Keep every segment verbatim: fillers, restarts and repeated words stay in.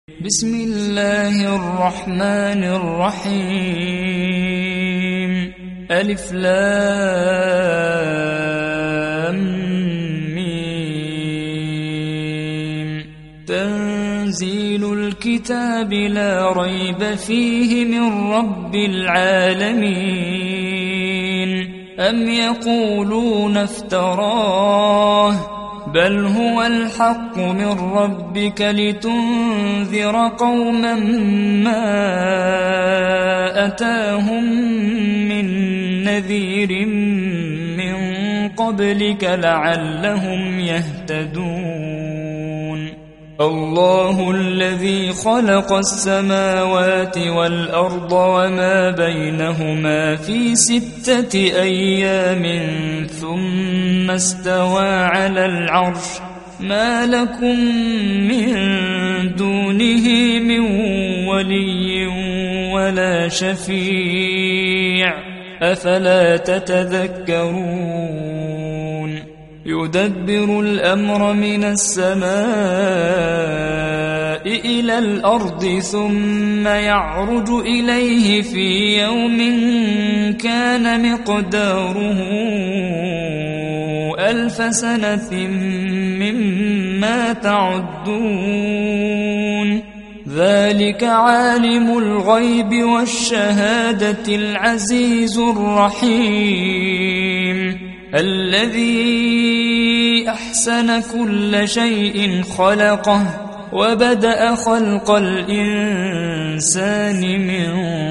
بسم الله الرحمن الرحيم. ألف لام ميم. تنزيل الكتاب لا ريب فيه من رب العالمين. أم يقولون افتراه بل هو الحق من ربك لتنذر قوما ما أتاهم من نذير من قبلك لعلهم يهتدون. الله الذي خلق السماوات والأرض وما بينهما في ستة أيام ثم استوى على العرش. ما لكم من دونه من ولي ولا شفيع أفلا تتذكرون. يدبر الأمر من السماء إلى الأرض ثم يعرج إليه في يوم كان مقداره ألف سنة مما تعدون. ذلك عالم الغيب والشهادة العزيز الرحيم. الذي أحسن كل شيء خلقه وبدأ خلق الإنسان من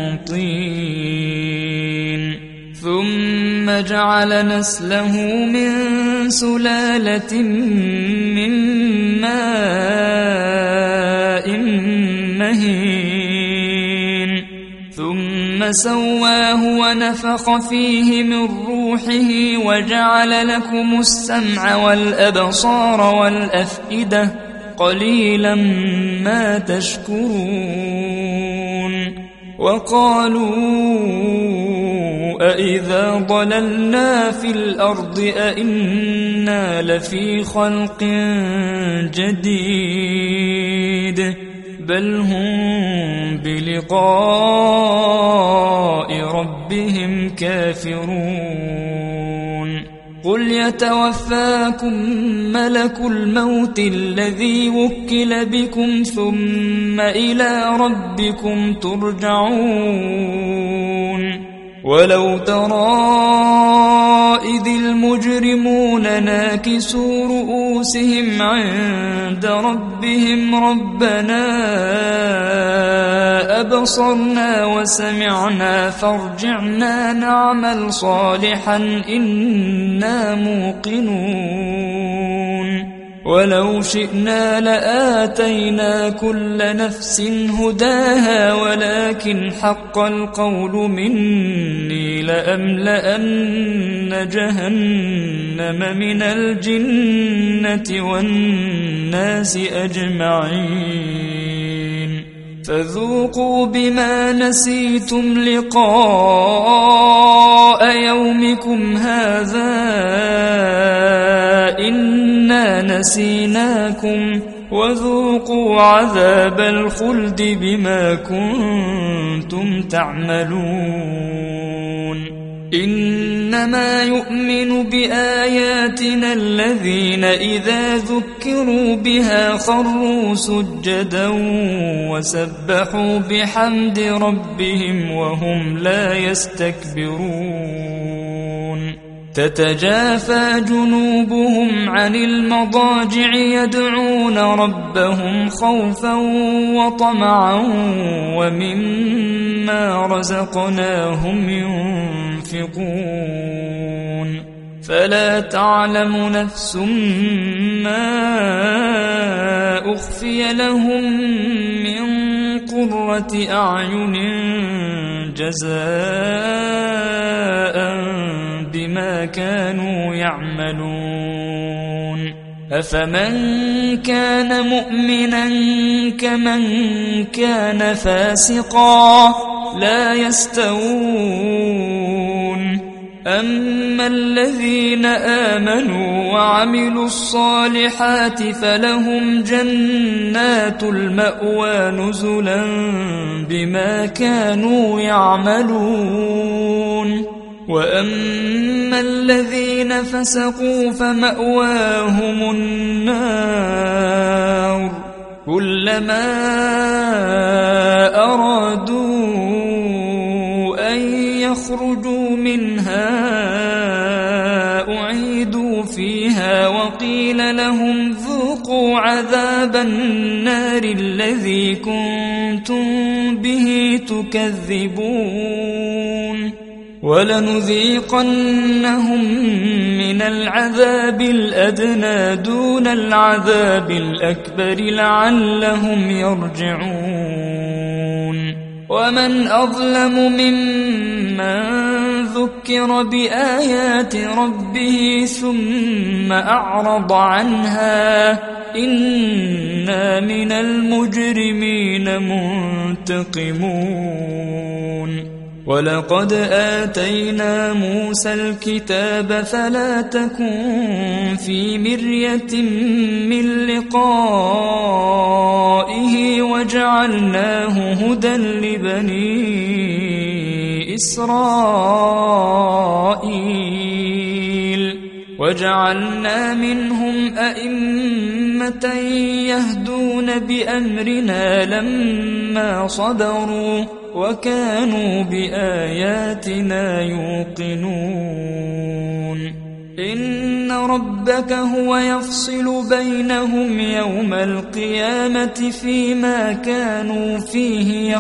طين ثم جعل نسله من سلالة من ماء مهين ثم سواه ونفخ فيه من روحه وجعل لكم السمع والأبصار والأفئدة قليلا ما تشكرون. وقالوا أإذا ضللنا في الأرض أإنا لفي خلق جديد بل هم بلقاء ربهم كافرون. قل يتوفاكم ملك الموت الذي وكل بكم ثم إلى ربكم ترجعون. ولو ترى إذ المجرمون ناكسوا رؤوسهم عند ربهم ربنا أبصرنا وسمعنا فارجعنا نعمل صالحا إنا موقنون. ولو شئنا لآتينا كل نفس هداها ولكن حق القول مني لأملأن جهنم من الجنة والناس أجمعين. فذوقوا بما نسيتم لقاء يومكم هذا إنا نسيناكم وذوقوا عذاب الخلد بما كنتم تعملون. إنما يؤمن بآياتنا الذين إذا ذكروا بها خروا سجدا وسبحوا بحمد ربهم وهم لا يستكبرون. تتجافى جنوبهم عن المضاجع يدعون ربهم خوفا وطمعا ومما رزقناهم ينفقون. فلا تعلم نفس ما أخفي لهم من قرة أعين جزاء بما كانوا يعملون. أفمن كان مؤمنا كمن كان فاسقا لا يستوون. أما الذين آمنوا وعملوا الصالحات فلهم جنات المأوى نزلا بما كانوا يعملون وأما الذين فسقوا فمأواهم النار كلما أرادوا أن يخرجوا منها أعيدوا فيها وقيل لهم ذوقوا عذاب النار الذي كنتم به تكذبون ولنذيقنهم من العذاب الأدنى دون العذاب الأكبر لعلهم يرجعون ومن أظلم ممن ذكر بآيات ربه ثم أعرض عنها إنا من المجرمين منتقمون ولقد آتينا موسى الكتاب فلا تكن في مرية من لقائه وجعلناه هدى لبني إسرائيل وجعلنا منهم أئمة يهدون بأمرنا لما صبروا وكانوا بآياتنا يوقنون إن ربك هو يفصل بينهم يوم القيامة فيما كانوا فيه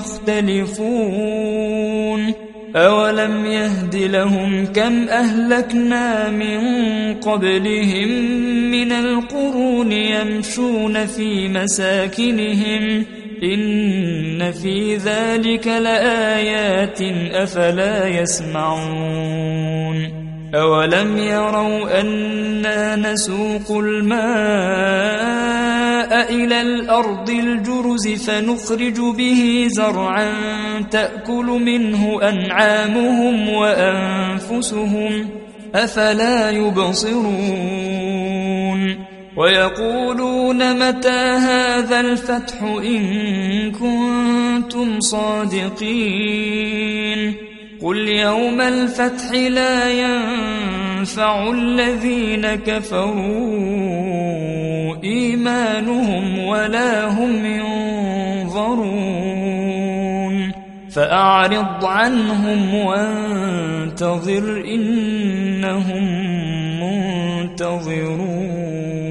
يختلفون أولم يهد لهم كم أهلكنا من قبلهم من القرون يمشون في مساكنهم إن في ذلك لآيات أفلا يسمعون أولم يروا أنا نسوق الماء إلى الأرض الجرز فنخرج به زرعا تأكل منه أنعامهم وأنفسهم أفلا يبصرون ويقولون متى هذا الفتح إن كنتم صادقين قل يوم الفتح لا ينفع الذين كفروا إيمانهم ولا هم ينظرون فأعرض عنهم وانتظر إنهم منتظرون